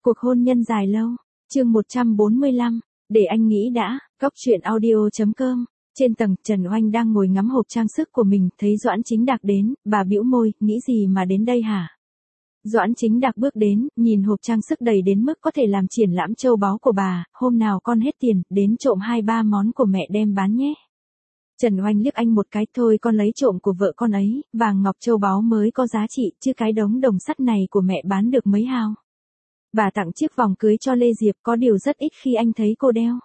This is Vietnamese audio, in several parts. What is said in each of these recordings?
Cuộc hôn nhân dài lâu. Chương 145. Để anh nghĩ đã. Góc truyện audio.com. Trên tầng, Trần Oanh đang ngồi ngắm hộp trang sức của mình, thấy Doãn Chính Đạc đến, bà bĩu môi, nghĩ gì mà đến đây hả? Doãn Chính Đạc bước đến, nhìn hộp trang sức đầy đến mức có thể làm triển lãm châu báu của bà, hôm nào con hết tiền, đến trộm 2-3 món của mẹ đem bán nhé. Trần Oanh liếc anh một cái, thôi con lấy trộm của vợ con ấy, vàng ngọc châu báu mới có giá trị, chứ cái đống đồng sắt này của mẹ bán được mấy hao. Bà tặng chiếc vòng cưới cho Lê Diệp, có điều rất ít khi anh thấy cô đeo.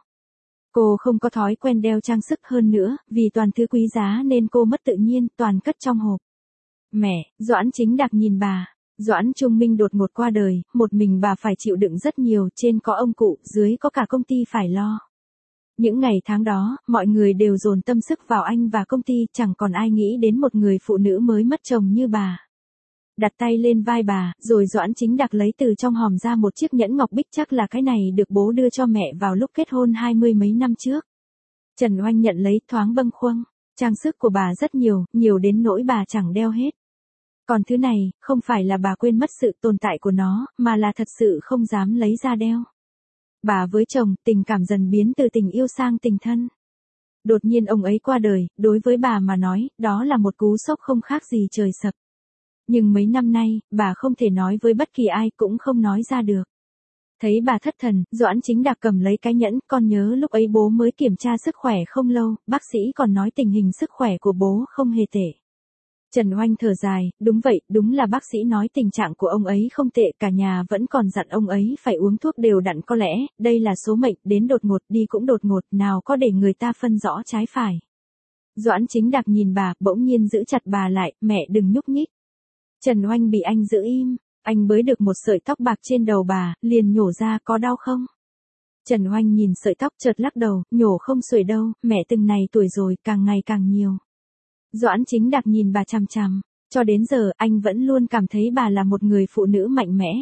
Cô không có thói quen đeo trang sức, hơn nữa, vì toàn thứ quý giá nên cô mất tự nhiên, toàn cất trong hộp. Mẹ, Doãn Chính Đạc nhìn bà. Doãn Trung Minh đột ngột qua đời, một mình bà phải chịu đựng rất nhiều, trên có ông cụ, dưới có cả công ty phải lo. Những ngày tháng đó, mọi người đều dồn tâm sức vào anh và công ty, chẳng còn ai nghĩ đến một người phụ nữ mới mất chồng như bà. Đặt tay lên vai bà, rồi Doãn Chính Đạc lấy từ trong hòm ra một chiếc nhẫn ngọc bích, chắc là cái này được bố đưa cho mẹ vào lúc kết hôn 20 mấy năm trước. Trần Oanh nhận lấy, thoáng bâng khuâng. Trang sức của bà rất nhiều, nhiều đến nỗi bà chẳng đeo hết. Còn thứ này, không phải là bà quên mất sự tồn tại của nó, mà là thật sự không dám lấy ra đeo. Bà với chồng, tình cảm dần biến từ tình yêu sang tình thân. Đột nhiên ông ấy qua đời, đối với bà mà nói, đó là một cú sốc không khác gì trời sập. Nhưng mấy năm nay, bà không thể nói với bất kỳ ai, cũng không nói ra được. Thấy bà thất thần, Doãn Chính Đạc cầm lấy cái nhẫn, con nhớ lúc ấy bố mới kiểm tra sức khỏe không lâu, bác sĩ còn nói tình hình sức khỏe của bố không hề tệ. Trần Oanh thở dài, đúng vậy, đúng là bác sĩ nói tình trạng của ông ấy không tệ, cả nhà vẫn còn dặn ông ấy phải uống thuốc đều đặn, có lẽ, đây là số mệnh, đến đột ngột, đi cũng đột ngột, nào có để người ta phân rõ trái phải. Doãn Chính Đạc nhìn bà, bỗng nhiên giữ chặt bà lại, mẹ đừng nhúc nhích. Trần Oanh bị anh giữ im, anh bới được một sợi tóc bạc trên đầu bà, liền nhổ ra, có đau không? Trần Oanh nhìn sợi tóc chợt lắc đầu, nhổ không xuể đâu, mẹ từng này tuổi rồi, càng ngày càng nhiều. Doãn Chính Đạc nhìn bà chằm chằm, cho đến giờ anh vẫn luôn cảm thấy bà là một người phụ nữ mạnh mẽ.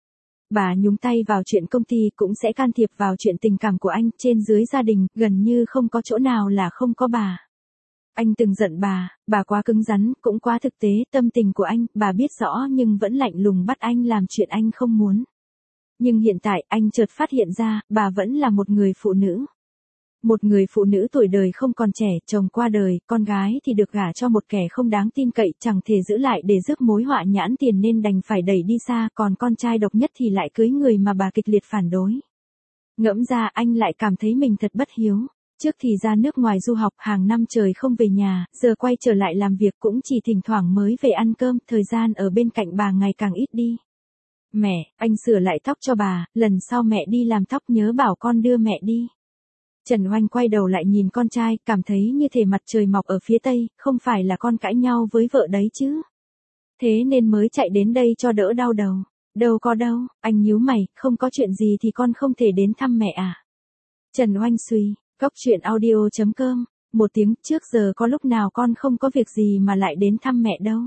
Bà nhúng tay vào chuyện công ty, cũng sẽ can thiệp vào chuyện tình cảm của anh, trên dưới gia đình, gần như không có chỗ nào là không có bà. Anh từng giận bà quá cứng rắn, cũng quá thực tế, tâm tình của anh, bà biết rõ nhưng vẫn lạnh lùng bắt anh làm chuyện anh không muốn. Nhưng hiện tại, anh chợt phát hiện ra, bà vẫn là một người phụ nữ. Một người phụ nữ tuổi đời không còn trẻ, chồng qua đời, con gái thì được gả cho một kẻ không đáng tin cậy, chẳng thể giữ lại để rước mối họa nhãn tiền nên đành phải đẩy đi xa, còn con trai độc nhất thì lại cưới người mà bà kịch liệt phản đối. Ngẫm ra anh lại cảm thấy mình thật bất hiếu. Trước thì ra nước ngoài du học, hàng năm trời không về nhà, giờ quay trở lại làm việc cũng chỉ thỉnh thoảng mới về ăn cơm, thời gian ở bên cạnh bà ngày càng ít đi. Mẹ, anh sửa lại tóc cho bà, lần sau mẹ đi làm tóc nhớ bảo con đưa mẹ đi. Trần Oanh quay đầu lại nhìn con trai, cảm thấy như thể mặt trời mọc ở phía tây, không phải là con cãi nhau với vợ đấy chứ. Thế nên mới chạy đến đây cho đỡ đau đầu. Đâu có đâu, anh nhíu mày, không có chuyện gì thì con không thể đến thăm mẹ à? Trần Oanh suy. Góc truyện audio.com. Một tiếng, trước giờ có lúc nào con không có việc gì mà lại đến thăm mẹ đâu.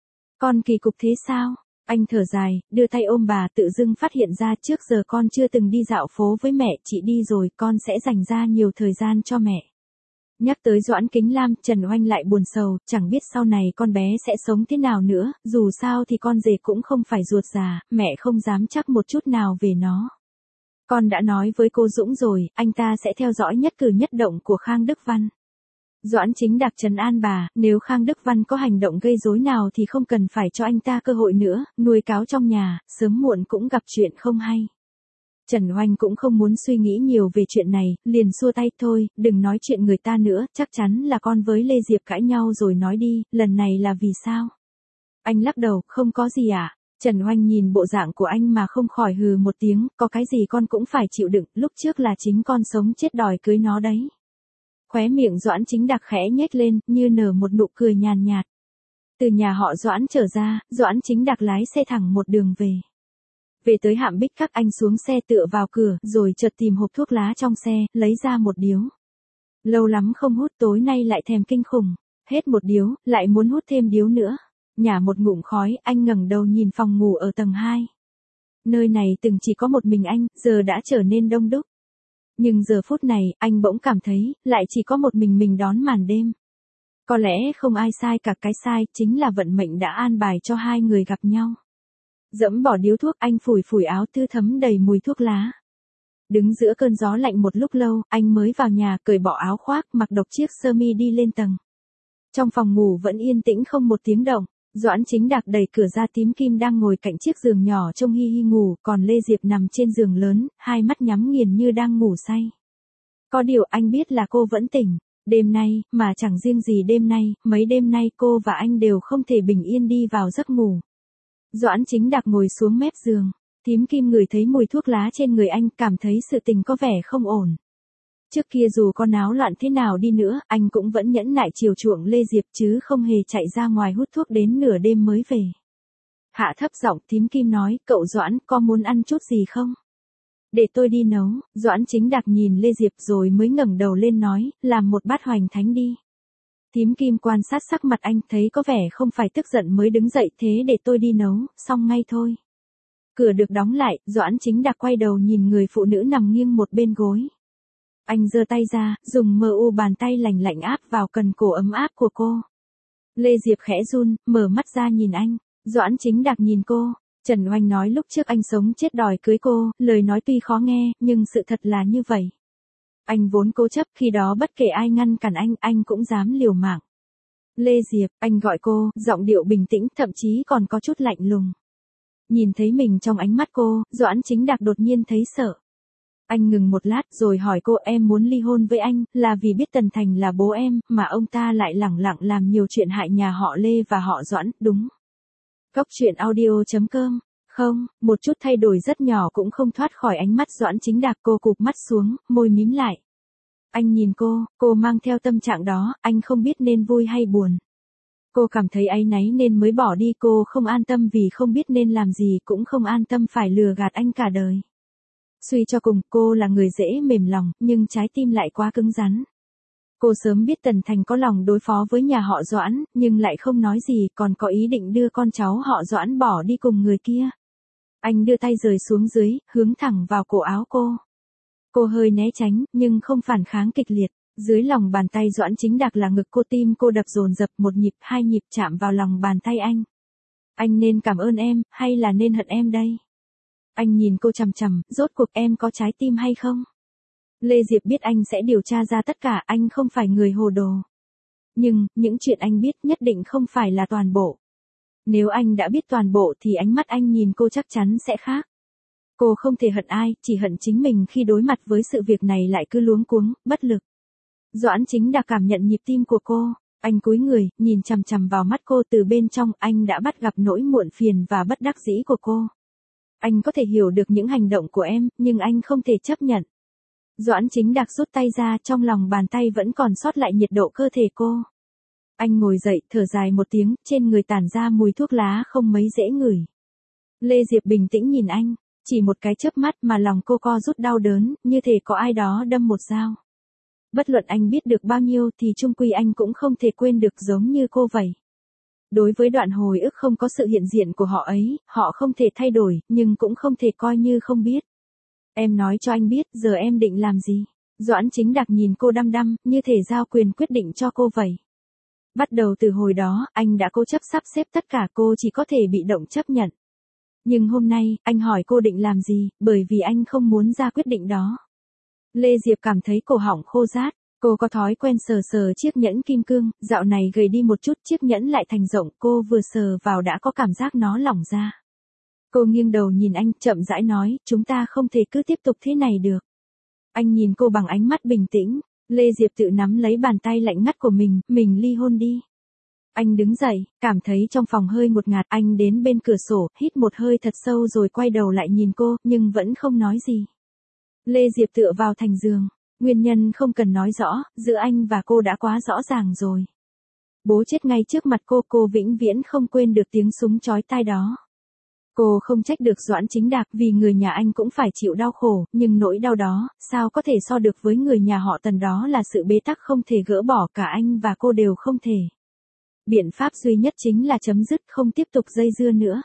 Con kỳ cục thế sao? Anh thở dài, đưa tay ôm bà, tự dưng phát hiện ra trước giờ con chưa từng đi dạo phố với mẹ, chị đi rồi, con sẽ dành ra nhiều thời gian cho mẹ. Nhắc tới Doãn Kính Lam, Trần Oanh lại buồn sầu, chẳng biết sau này con bé sẽ sống thế nào nữa, dù sao thì con rể cũng không phải ruột già, mẹ không dám chắc một chút nào về nó. Con đã nói với cô Dũng rồi, anh ta sẽ theo dõi nhất cử nhất động của Khang Đức Văn. Doãn Chính Đạc trấn an bà, nếu Khang Đức Văn có hành động gây rối nào thì không cần phải cho anh ta cơ hội nữa, nuôi cáo trong nhà, sớm muộn cũng gặp chuyện không hay. Trần Oanh cũng không muốn suy nghĩ nhiều về chuyện này, liền xua tay, thôi, đừng nói chuyện người ta nữa, chắc chắn là con với Lê Diệp cãi nhau rồi, nói đi, lần này là vì sao? Anh lắc đầu, không có gì ạ. Trần Oanh nhìn bộ dạng của anh mà không khỏi hừ một tiếng, có cái gì con cũng phải chịu đựng, lúc trước là chính con sống chết đòi cưới nó đấy. Khóe miệng Doãn Chính Đạc khẽ nhếch lên, như nở một nụ cười nhàn nhạt. Từ nhà họ Doãn trở ra, Doãn Chính Đạc lái xe thẳng một đường về. Về tới Hạm Bích Các, anh xuống xe tựa vào cửa, rồi chợt tìm hộp thuốc lá trong xe, lấy ra một điếu. Lâu lắm không hút, tối nay lại thèm kinh khủng. Hết một điếu, lại muốn hút thêm điếu nữa. Nhả một ngụm khói, anh ngẩng đầu nhìn phòng ngủ ở tầng 2. Nơi này từng chỉ có một mình anh, giờ đã trở nên đông đúc. Nhưng giờ phút này, anh bỗng cảm thấy, lại chỉ có một mình đón màn đêm. Có lẽ không ai sai cả, cái sai chính là vận mệnh đã an bài cho hai người gặp nhau. Dẫm bỏ điếu thuốc, anh phủi phủi áo tư thấm đầy mùi thuốc lá. Đứng giữa cơn gió lạnh một lúc lâu, anh mới vào nhà, cởi bỏ áo khoác, mặc độc chiếc sơ mi đi lên tầng. Trong phòng ngủ vẫn yên tĩnh không một tiếng động. Doãn Chính Đạc đẩy cửa ra, Tím Kim đang ngồi cạnh chiếc giường nhỏ trông hi hi ngủ, còn Lê Diệp nằm trên giường lớn, hai mắt nhắm nghiền như đang ngủ say. Có điều anh biết là cô vẫn tỉnh. Đêm nay, mà chẳng riêng gì đêm nay, mấy đêm nay cô và anh đều không thể bình yên đi vào giấc ngủ. Doãn Chính Đạc ngồi xuống mép giường. Tím Kim ngửi thấy mùi thuốc lá trên người anh, cảm thấy sự tình có vẻ không ổn. Trước kia dù có náo loạn thế nào đi nữa, anh cũng vẫn nhẫn nại chiều chuộng Lê Diệp chứ không hề chạy ra ngoài hút thuốc đến nửa đêm mới về. Hạ thấp giọng, Tím Kim nói, cậu Doãn, có muốn ăn chút gì không? Để tôi đi nấu. Doãn Chính Đạc nhìn Lê Diệp rồi mới ngẩng đầu lên nói, làm một bát hoành thánh đi. Tím Kim quan sát sắc mặt anh, thấy có vẻ không phải tức giận mới đứng dậy, thế để tôi đi nấu, xong ngay thôi. Cửa được đóng lại, Doãn Chính Đạc quay đầu nhìn người phụ nữ nằm nghiêng một bên gối. Anh giơ tay ra, dùng mờ u bàn tay lành lạnh áp vào cần cổ ấm áp của cô. Lê Diệp khẽ run, mở mắt ra nhìn anh. Doãn Chính Đạc nhìn cô. Trần Oanh nói lúc trước anh sống chết đòi cưới cô, lời nói tuy khó nghe, nhưng sự thật là như vậy. Anh vốn cố chấp, khi đó bất kể ai ngăn cản anh cũng dám liều mạng. Lê Diệp, anh gọi cô, giọng điệu bình tĩnh, thậm chí còn có chút lạnh lùng. Nhìn thấy mình trong ánh mắt cô, Doãn Chính Đạc đột nhiên thấy sợ. Anh ngừng một lát rồi hỏi cô, em muốn ly hôn với anh, là vì biết Tần Thành là bố em, mà ông ta lại lẳng lặng làm nhiều chuyện hại nhà họ Lê và họ Doãn, đúng? Cốc truyện audio.com. Không, một chút thay đổi rất nhỏ cũng không thoát khỏi ánh mắt Doãn Chính Đạc. Cô cụp mắt xuống, môi mím lại. Anh nhìn cô mang theo tâm trạng đó, anh không biết nên vui hay buồn. Cô cảm thấy áy náy nên mới bỏ đi, cô không an tâm vì không biết nên làm gì, cũng không an tâm phải lừa gạt anh cả đời. Suy cho cùng, cô là người dễ mềm lòng, nhưng trái tim lại quá cứng rắn. Cô sớm biết Tần Thành có lòng đối phó với nhà họ Doãn, nhưng lại không nói gì, còn có ý định đưa con cháu họ Doãn bỏ đi cùng người kia. Anh đưa tay rời xuống dưới, hướng thẳng vào cổ áo cô. Cô hơi né tránh, nhưng không phản kháng kịch liệt. Dưới lòng bàn tay Doãn Chính Đạc là ngực cô, tim cô đập dồn dập, một nhịp, hai nhịp chạm vào lòng bàn tay anh. Anh nên cảm ơn em, hay là nên hận em đây? Anh nhìn cô chằm chằm, rốt cuộc em có trái tim hay không? Lê Diệp biết anh sẽ điều tra ra tất cả, anh không phải người hồ đồ. Nhưng, những chuyện anh biết nhất định không phải là toàn bộ. Nếu anh đã biết toàn bộ thì ánh mắt anh nhìn cô chắc chắn sẽ khác. Cô không thể hận ai, chỉ hận chính mình khi đối mặt với sự việc này lại cứ luống cuống, bất lực. Doãn Chính Đạc cảm nhận nhịp tim của cô. Anh cúi người, nhìn chằm chằm vào mắt cô, từ bên trong anh đã bắt gặp nỗi muộn phiền và bất đắc dĩ của cô. Anh có thể hiểu được những hành động của em, nhưng anh không thể chấp nhận. Doãn Chính Đạc rút tay ra, trong lòng bàn tay vẫn còn sót lại nhiệt độ cơ thể cô. Anh ngồi dậy, thở dài một tiếng, trên người tản ra mùi thuốc lá không mấy dễ ngửi. Lê Diệp bình tĩnh nhìn anh, chỉ một cái chớp mắt mà lòng cô co rút đau đớn, như thể có ai đó đâm một dao. Bất luận anh biết được bao nhiêu thì chung quy anh cũng không thể quên được, giống như cô vậy. Đối với đoạn hồi ức không có sự hiện diện của họ ấy, họ không thể thay đổi, nhưng cũng không thể coi như không biết. Em nói cho anh biết, giờ em định làm gì? Doãn Chính Đạc nhìn cô đăm đăm, như thể giao quyền quyết định cho cô vậy. Bắt đầu từ hồi đó, anh đã cố chấp sắp xếp tất cả, cô chỉ có thể bị động chấp nhận. Nhưng hôm nay, anh hỏi cô định làm gì, bởi vì anh không muốn ra quyết định đó. Lê Diệp cảm thấy cổ họng khô rát. Cô có thói quen sờ sờ chiếc nhẫn kim cương, dạo này gầy đi một chút, chiếc nhẫn lại thành rộng, cô vừa sờ vào đã có cảm giác nó lỏng ra. Cô nghiêng đầu nhìn anh, chậm rãi nói, chúng ta không thể cứ tiếp tục thế này được. Anh nhìn cô bằng ánh mắt bình tĩnh. Lê Diệp tự nắm lấy bàn tay lạnh ngắt của mình ly hôn đi. Anh đứng dậy, cảm thấy trong phòng hơi ngột ngạt, anh đến bên cửa sổ, hít một hơi thật sâu rồi quay đầu lại nhìn cô, nhưng vẫn không nói gì. Lê Diệp tựa vào thành giường. Nguyên nhân không cần nói rõ, giữa anh và cô đã quá rõ ràng rồi. Bố chết ngay trước mặt cô vĩnh viễn không quên được tiếng súng chói tai đó. Cô không trách được Doãn Chính Đạc vì người nhà anh cũng phải chịu đau khổ, nhưng nỗi đau đó, sao có thể so được với người nhà họ Tần, đó là sự bế tắc không thể gỡ bỏ, cả anh và cô đều không thể. Biện pháp duy nhất chính là chấm dứt, không tiếp tục dây dưa nữa.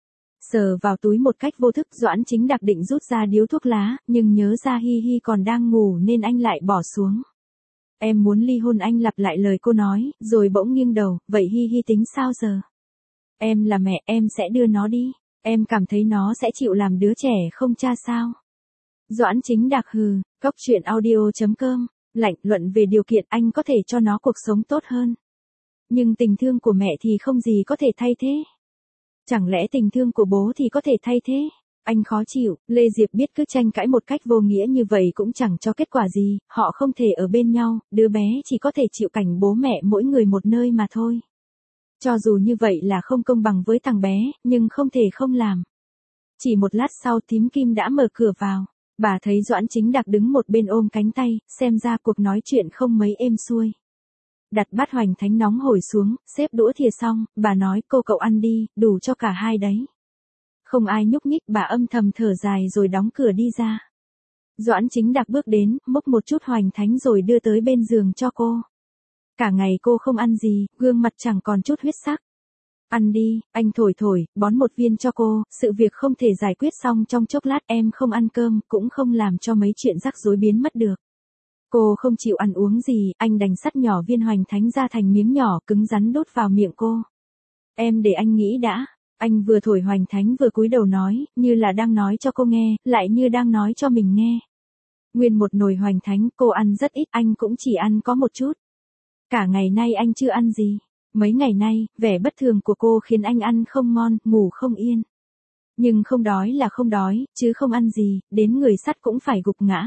Sờ vào túi một cách vô thức, Doãn Chính Đạc định rút ra điếu thuốc lá, nhưng nhớ ra Hi Hi còn đang ngủ nên anh lại bỏ xuống. Em muốn ly hôn, anh lặp lại lời cô nói, rồi bỗng nghiêng đầu, vậy Hi Hi tính sao giờ? Em là mẹ, em sẽ đưa nó đi. Em cảm thấy nó sẽ chịu làm đứa trẻ không cha sao? Doãn Chính Đạc hừ, Cóc truyện audio.com, lạnh luận về điều kiện anh có thể cho nó cuộc sống tốt hơn. Nhưng tình thương của mẹ thì không gì có thể thay thế. Chẳng lẽ tình thương của bố thì có thể thay thế? Anh khó chịu, Lê Diệp biết cứ tranh cãi một cách vô nghĩa như vậy cũng chẳng cho kết quả gì, họ không thể ở bên nhau, đứa bé chỉ có thể chịu cảnh bố mẹ mỗi người một nơi mà thôi. Cho dù như vậy là không công bằng với thằng bé, nhưng không thể không làm. Chỉ một lát sau thím Kim đã mở cửa vào. Bà thấy Doãn Chính Đạc đứng một bên ôm cánh tay, xem ra cuộc nói chuyện không mấy êm xuôi. Đặt bát hoành thánh nóng hổi xuống, xếp đũa thìa xong, bà nói cô cậu ăn đi, đủ cho cả hai đấy. Không ai nhúc nhích, bà âm thầm thở dài rồi đóng cửa đi ra. Doãn Chính Đạc bước đến, múc một chút hoành thánh rồi đưa tới bên giường cho cô. Cả ngày cô không ăn gì, gương mặt chẳng còn chút huyết sắc. Ăn đi, anh thổi thổi, bón một viên cho cô, sự việc không thể giải quyết xong trong chốc lát, em không ăn cơm, cũng không làm cho mấy chuyện rắc rối biến mất được. Cô không chịu ăn uống gì, anh đành sắt nhỏ viên hoành thánh ra thành miếng nhỏ cứng rắn đút vào miệng cô. Em để anh nghĩ đã. Anh vừa thổi hoành thánh vừa cúi đầu nói, như là đang nói cho cô nghe, lại như đang nói cho mình nghe. Nguyên một nồi hoành thánh, cô ăn rất ít, anh cũng chỉ ăn có một chút. Cả ngày nay anh chưa ăn gì. Mấy ngày nay, vẻ bất thường của cô khiến anh ăn không ngon, ngủ không yên. Nhưng không đói là không đói, chứ không ăn gì, đến người sắt cũng phải gục ngã.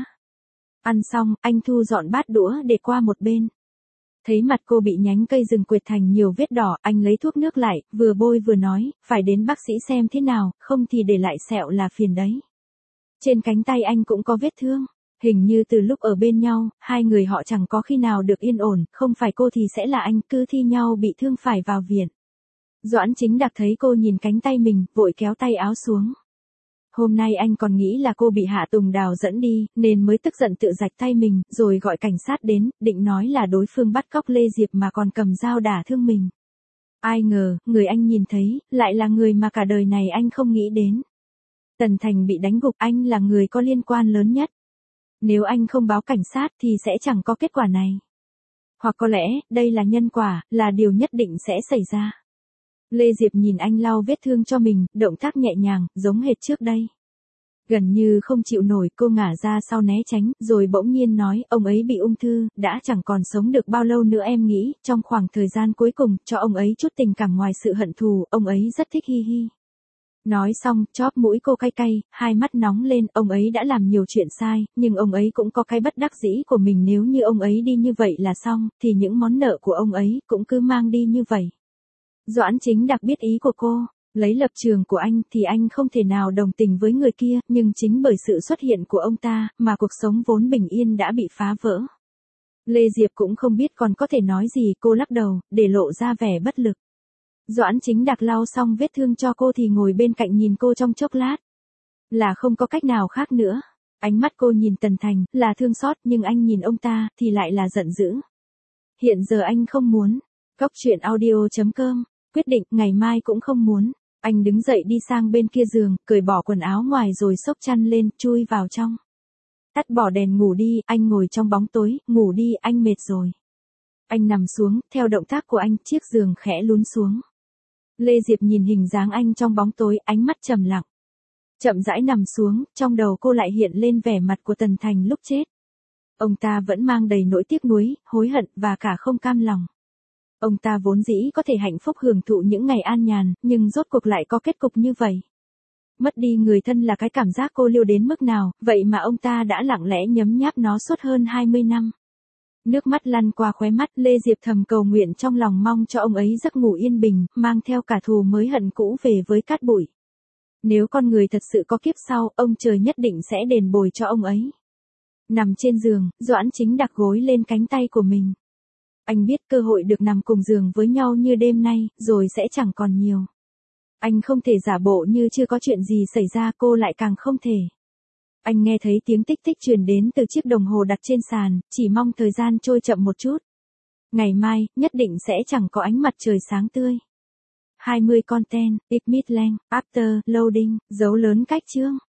Ăn xong, anh thu dọn bát đũa để qua một bên. Thấy mặt cô bị nhánh cây rừng quệt thành nhiều vết đỏ, anh lấy thuốc nước lại, vừa bôi vừa nói, phải đến bác sĩ xem thế nào, không thì để lại sẹo là phiền đấy. Trên cánh tay anh cũng có vết thương. Hình như từ lúc ở bên nhau, hai người họ chẳng có khi nào được yên ổn, không phải cô thì sẽ là anh, cứ thi nhau bị thương phải vào viện. Doãn Chính Đạc thấy cô nhìn cánh tay mình, vội kéo tay áo xuống. Hôm nay anh còn nghĩ là cô bị Hạ Tùng Đào dẫn đi, nên mới tức giận tự rạch tay mình, rồi gọi cảnh sát đến, định nói là đối phương bắt cóc Lê Diệp mà còn cầm dao đả thương mình. Ai ngờ, người anh nhìn thấy, lại là người mà cả đời này anh không nghĩ đến. Tần Thành bị đánh gục, anh là người có liên quan lớn nhất. Nếu anh không báo cảnh sát thì sẽ chẳng có kết quả này. Hoặc có lẽ, đây là nhân quả, là điều nhất định sẽ xảy ra. Lê Diệp nhìn anh lau vết thương cho mình, động tác nhẹ nhàng, giống hệt trước đây. Gần như không chịu nổi, cô ngả ra sau né tránh, rồi bỗng nhiên nói, ông ấy bị ung thư, đã chẳng còn sống được bao lâu nữa, em nghĩ, trong khoảng thời gian cuối cùng, cho ông ấy chút tình cảm ngoài sự hận thù, ông ấy rất thích hi hi. Nói xong, chóp mũi cô cay cay, hai mắt nóng lên, ông ấy đã làm nhiều chuyện sai, nhưng ông ấy cũng có cái bất đắc dĩ của mình, nếu như ông ấy đi như vậy là xong, thì những món nợ của ông ấy cũng cứ mang đi như vậy. Doãn Chính Đạc biết ý của cô, lấy lập trường của anh thì anh không thể nào đồng tình với người kia, nhưng chính bởi sự xuất hiện của ông ta, mà cuộc sống vốn bình yên đã bị phá vỡ. Lê Diệp cũng không biết còn có thể nói gì, cô lắc đầu, để lộ ra vẻ bất lực. Doãn Chính Đạc lau xong vết thương cho cô thì ngồi bên cạnh nhìn cô trong chốc lát. Là không có cách nào khác nữa. Ánh mắt cô nhìn Tần Thành, là thương xót, nhưng anh nhìn ông ta, thì lại là giận dữ. Hiện giờ anh không muốn. Cóc truyện audio.com, quyết định, ngày mai cũng không muốn. Anh đứng dậy đi sang bên kia giường, cởi bỏ quần áo ngoài rồi xốc chăn lên, chui vào trong. Tắt bỏ đèn ngủ đi, anh ngồi trong bóng tối, ngủ đi, anh mệt rồi. Anh nằm xuống, theo động tác của anh, chiếc giường khẽ lún xuống. Lê Diệp nhìn hình dáng anh trong bóng tối, ánh mắt trầm lặng. Chậm rãi nằm xuống, trong đầu cô lại hiện lên vẻ mặt của Tần Thành lúc chết. Ông ta vẫn mang đầy nỗi tiếc nuối, hối hận và cả không cam lòng. Ông ta vốn dĩ có thể hạnh phúc hưởng thụ những ngày an nhàn, nhưng rốt cuộc lại có kết cục như vậy. Mất đi người thân là cái cảm giác cô liêu đến mức nào, vậy mà ông ta đã lặng lẽ nhấm nháp nó suốt hơn 20 năm. Nước mắt lăn qua khóe mắt, Lê Diệp thầm cầu nguyện trong lòng mong cho ông ấy giấc ngủ yên bình, mang theo cả thù mới hận cũ về với cát bụi. Nếu con người thật sự có kiếp sau, ông trời nhất định sẽ đền bồi cho ông ấy. Nằm trên giường, Doãn Chính đặt gối lên cánh tay của mình. Anh biết cơ hội được nằm cùng giường với nhau như đêm nay, rồi sẽ chẳng còn nhiều. Anh không thể giả bộ như chưa có chuyện gì xảy ra, cô lại càng không thể. Anh nghe thấy tiếng tích tích truyền đến từ chiếc đồng hồ đặt trên sàn, chỉ mong thời gian trôi chậm một chút. Ngày mai, nhất định sẽ chẳng có ánh mặt trời sáng tươi. 20 content, Midland, after, loading, dấu lớn cách chương.